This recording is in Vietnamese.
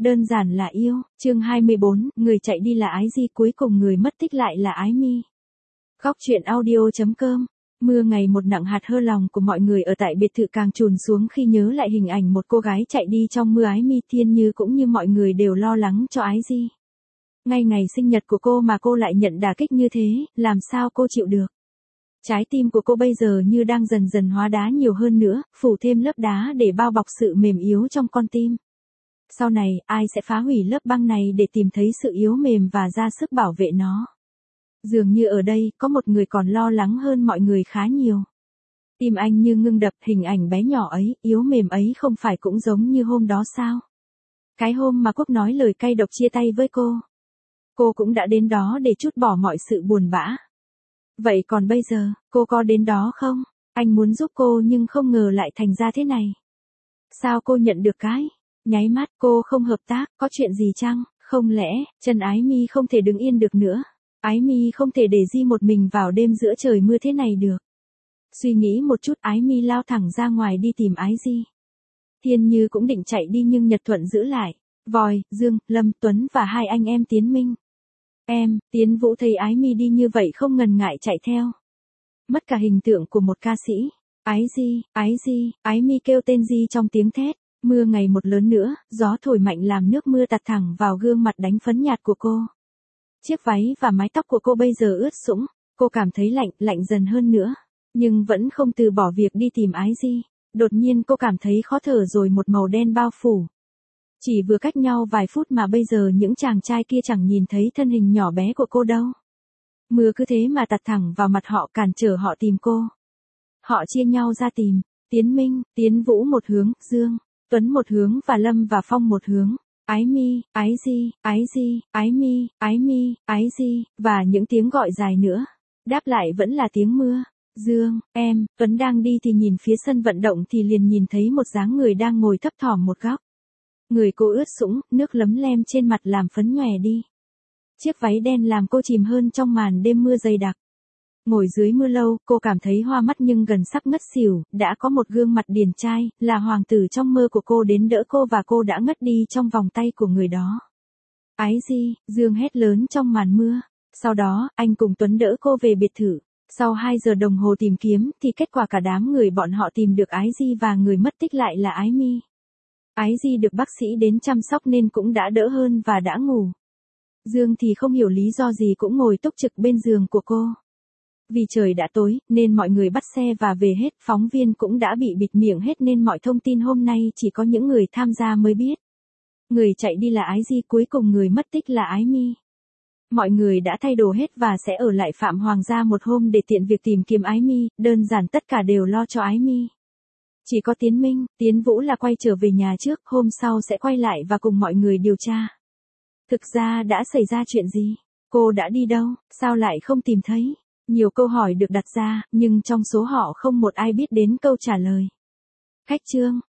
đơn giản là yêu. Chương 24, người chạy đi là Ái Di, cuối cùng người mất tích lại là Ái Mi. Góc truyện audio.com. Mưa ngày một nặng hạt hơ, lòng của mọi người ở tại biệt thự càng trùn xuống khi nhớ lại hình ảnh một cô gái chạy đi trong mưa. Ái Mi. Thiên Như cũng như mọi người đều lo lắng cho Ái Di. Ngay ngày sinh nhật của cô mà cô lại nhận đả kích như thế, làm sao cô chịu được? Trái tim của cô bây giờ như đang dần dần hóa đá nhiều hơn nữa, phủ thêm lớp đá để bao bọc sự mềm yếu trong con tim. Sau này, ai sẽ phá hủy lớp băng này để tìm thấy sự yếu mềm và ra sức bảo vệ nó? Dường như ở đây, có một người còn lo lắng hơn mọi người khá nhiều. Tim anh như ngưng đập, hình ảnh bé nhỏ ấy, yếu mềm ấy không phải cũng giống như hôm đó sao? Cái hôm mà Quốc nói lời cay độc chia tay với cô. Cô cũng đã đến đó để trút bỏ mọi sự buồn bã. Vậy còn bây giờ, cô có đến đó không? Anh muốn giúp cô nhưng không ngờ lại thành ra thế này. Sao cô nhận được cái nháy mắt? Cô không hợp tác, có chuyện gì chăng? Không lẽ, chân Ái Mi không thể đứng yên được nữa? Ái Mi không thể để Di một mình vào đêm giữa trời mưa thế này được. Suy nghĩ một chút, Ái Mi lao thẳng ra ngoài đi tìm Ái Di. Thiên Như cũng định chạy đi nhưng Nhật Thuận giữ lại. Vòi, Dương, Lâm, Tuấn và hai anh em Tiến Minh. Tiến Vũ thấy Ái Mi đi như vậy không ngần ngại chạy theo. Mất cả hình tượng của một ca sĩ. Ái Di, Ái Mi kêu tên Di trong tiếng thét. Mưa ngày một lớn nữa, gió thổi mạnh làm nước mưa tạt thẳng vào gương mặt đánh phấn nhạt của cô. Chiếc váy và mái tóc của cô bây giờ ướt sũng, cô cảm thấy lạnh dần hơn nữa. Nhưng vẫn không từ bỏ việc đi tìm Ái Di. Đột nhiên cô cảm thấy khó thở rồi một màu đen bao phủ. Chỉ vừa cách nhau vài phút mà bây giờ những chàng trai kia chẳng nhìn thấy thân hình nhỏ bé của cô đâu. Mưa cứ thế mà tạt thẳng vào mặt họ, cản trở họ tìm cô. Họ chia nhau ra tìm. Tiến Minh, Tiến Vũ một hướng, Dương, Tuấn một hướng và Lâm và Phong một hướng. Ái Mi, Ái Di, Ái Mi, Ái Di, và những tiếng gọi dài nữa. Đáp lại vẫn là tiếng mưa. Dương, Tuấn đang đi thì nhìn phía sân vận động thì liền nhìn thấy một dáng người đang ngồi thấp thỏm một góc. Người cô ướt sũng, nước lấm lem trên mặt làm phấn nhòe đi. Chiếc váy đen làm cô chìm hơn trong màn đêm mưa dày đặc. Ngồi dưới mưa lâu, cô cảm thấy hoa mắt nhưng gần sắp ngất xỉu. Đã có một gương mặt điển trai, là hoàng tử trong mơ của cô đến đỡ cô và cô đã ngất đi trong vòng tay của người đó. Ái Di, Dương hét lớn trong màn mưa. Sau đó, anh cùng Tuấn đỡ cô về biệt thự. Sau 2 giờ đồng hồ tìm kiếm thì kết quả cả đám người bọn họ tìm được Ái Di và người mất tích lại là Ái Mi. Ái Di được bác sĩ đến chăm sóc nên cũng đã đỡ hơn và đã ngủ. Dương thì không hiểu lý do gì cũng ngồi túc trực bên giường của cô. Vì trời đã tối, nên mọi người bắt xe và về hết, phóng viên cũng đã bị bịt miệng hết nên mọi thông tin hôm nay chỉ có những người tham gia mới biết. Người chạy đi là Ái Di, cuối cùng người mất tích là Ái Mi. Mọi người đã thay đồ hết và sẽ ở lại Phạm Hoàng gia một hôm để tiện việc tìm kiếm Ái Mi, đơn giản tất cả đều lo cho Ái Mi. Chỉ có Tiến Minh, Tiến Vũ là quay trở về nhà trước, hôm sau sẽ quay lại và cùng mọi người điều tra. Thực ra đã xảy ra chuyện gì? Cô đã đi đâu? Sao lại không tìm thấy? Nhiều câu hỏi được đặt ra, nhưng trong số họ không một ai biết đến câu trả lời. Khách chương.